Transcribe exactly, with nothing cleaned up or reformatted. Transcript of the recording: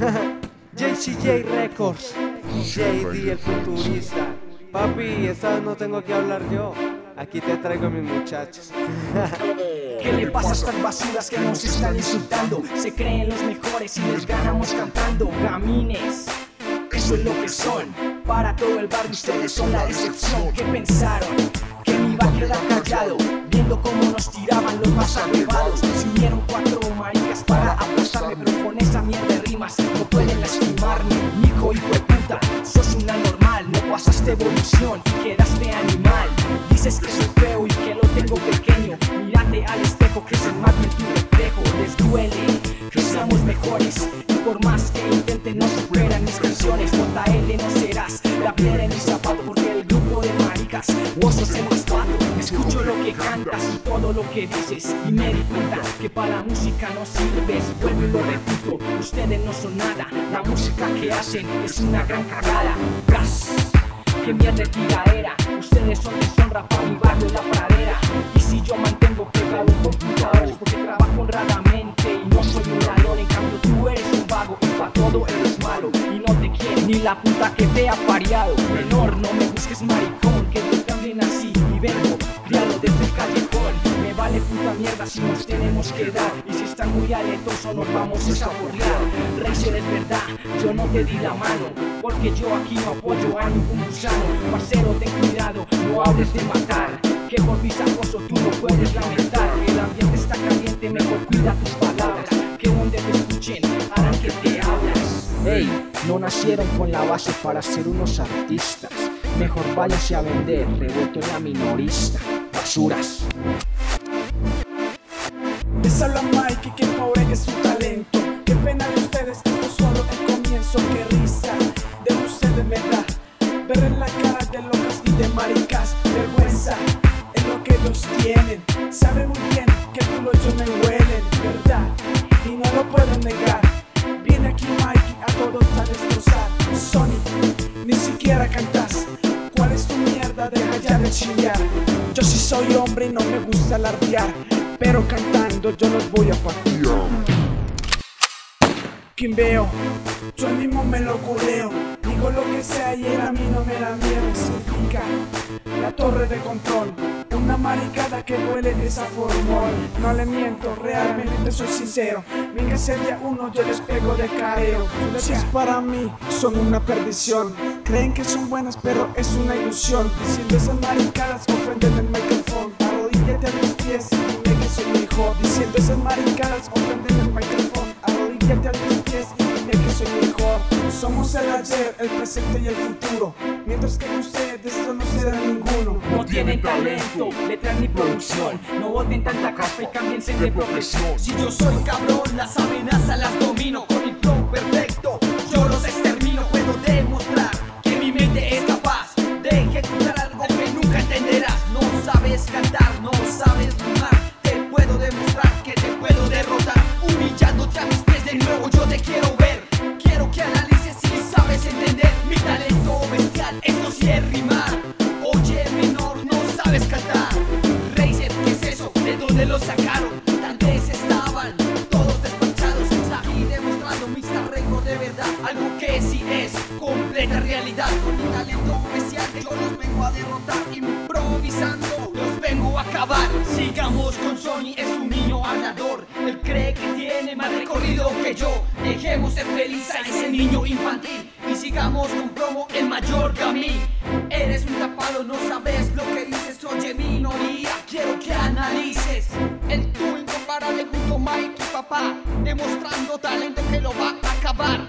J C J Records, J D el futurista. Papi, esta vez no tengo que hablar yo. Aquí te traigo a mis muchachos. ¿Qué le pasa a estas basuras que nos están insultando? Se creen los mejores y les ganamos cantando. Gamines, eso es lo que son. Para todo el barrio ustedes son la decepción. ¿Qué pensaron? Que me iba a quedar callado viendo cómo nos tiraban los más agregados. Se unieron cuatro maricas para aplastarme, pero con esa mierda de rimas no pueden lastimarme. Nico, hijo de puta, sos un anormal. No pasaste evolución, quedaste animal. Dices que soy feo y que lo tengo pequeño. Mírate al espejo que se mate tu reflejo. Les duele que seamos mejores y por más que intenten no superan mis canciones. J L no serás la piedra en mi zapato, porque el grupo de maricas vos sos el más pato. Escucho lo que cantas y todo lo que dices y me di cuenta que para la música no sirves. Vuelvo y lo repito, ustedes no son nada. La música que hacen es una gran cagada. Gas, que mierda de tiradera. Ustedes son deshonra para mi barrio en la pradera. Y si yo mantengo pegado un computador es porque trabajo honradamente y no soy un ladrón. En cambio tú eres un vago y pa' todo eres malo. Y no te quiere ni la puta que te ha pariado. Menor, no me busques maricón, que tú también así y vengo criado desde el callejón. Me vale puta mierda si nos tenemos que dar. Y si están muy aletosos nos vamos a borrar. Racer es verdad, yo no te di la mano, porque yo aquí no apoyo a ningún gusano. Parcero, ten cuidado, no hables de matar, que por visajoso tú no puedes lamentar. El ambiente está caliente, mejor cuida tus palabras, que donde te escuchen harán que te hablas. Ey, no nacieron con la base para ser unos artistas. Mejor váyanse a vender, revuelto en la minorista. Basuras. Les habla Mike y qué pobre que es su talento. Qué pena de ustedes, esto es solo el comienzo. Qué risa de ustedes me da ver en la cara de locas y de maricas. Vergüenza es lo que ellos tienen. Saben muy bien que tú lo yo me huelen, ¿verdad? Y no lo puedo negar. Viene aquí Mikey a todos a destrozar. Sony, ni siquiera cantas. ¿Cuál es tu mierda? Deja ya de chillar. Yo sí soy hombre y no me gusta alardear, pero cantando yo los voy a partir. Quimbeo, yo mismo me lo culeo. Digo lo que sea y él a mí no me da miedo. Significa la torre de control, una maricada que duele de esa forma. No le miento, realmente soy sincero. Venga ese día uno yo les pego de careo. Sus leyes para mí son una perdición. Creen que son buenas pero es una ilusión. Diciendo esas maricadas ofenden el micrófono. Arrodíllate a mis pies y dime que soy hijo. Diciendo esas maricadas ofenden el micrófono. Arrodíllate a mis pies y dime que soy mejor. Somos el ayer, el presente y el futuro, mientras que ustedes no serán ninguno. No tienen talento, letras ni producción. No boten tanta caspa y cámbiense de profesión. Si yo soy cabrón, las amenazas las domino. Con mi flow perfecto, yo los extermino. Puedo demostrar que mi mente es capaz de ejecutar algo que nunca entenderás. No sabes cantar, no sabes rimar. Te puedo demostrar que te puedo derrotar. Humillándote a mis pies de nuevo, yo te quiero ver. Quiero que analices si sabes entender mi talento bestial. Esto sí es rimar. Oye, menor, no sabes cantar. Racer, ¿qué es eso? ¿De dónde lo sacaron? Tal vez estaban todos despachados. Aquí demostrando mis arreglos de verdad. Algo que sí es completa realidad. Con mi talento bestial yo los vengo a derrotar. Improvisando, los vengo a acabar. Sigamos con Sony, es un niño hablador. Él cree que tiene más recorrido que yo. Dejemos ser feliz a ese niño infantil y sigamos con promo el mayor que a mí. Eres un tapado, no sabes lo que dices. Oye, minoría, quiero que analices el tú incomparable junto a Mike y papá, demostrando talento que lo va a acabar.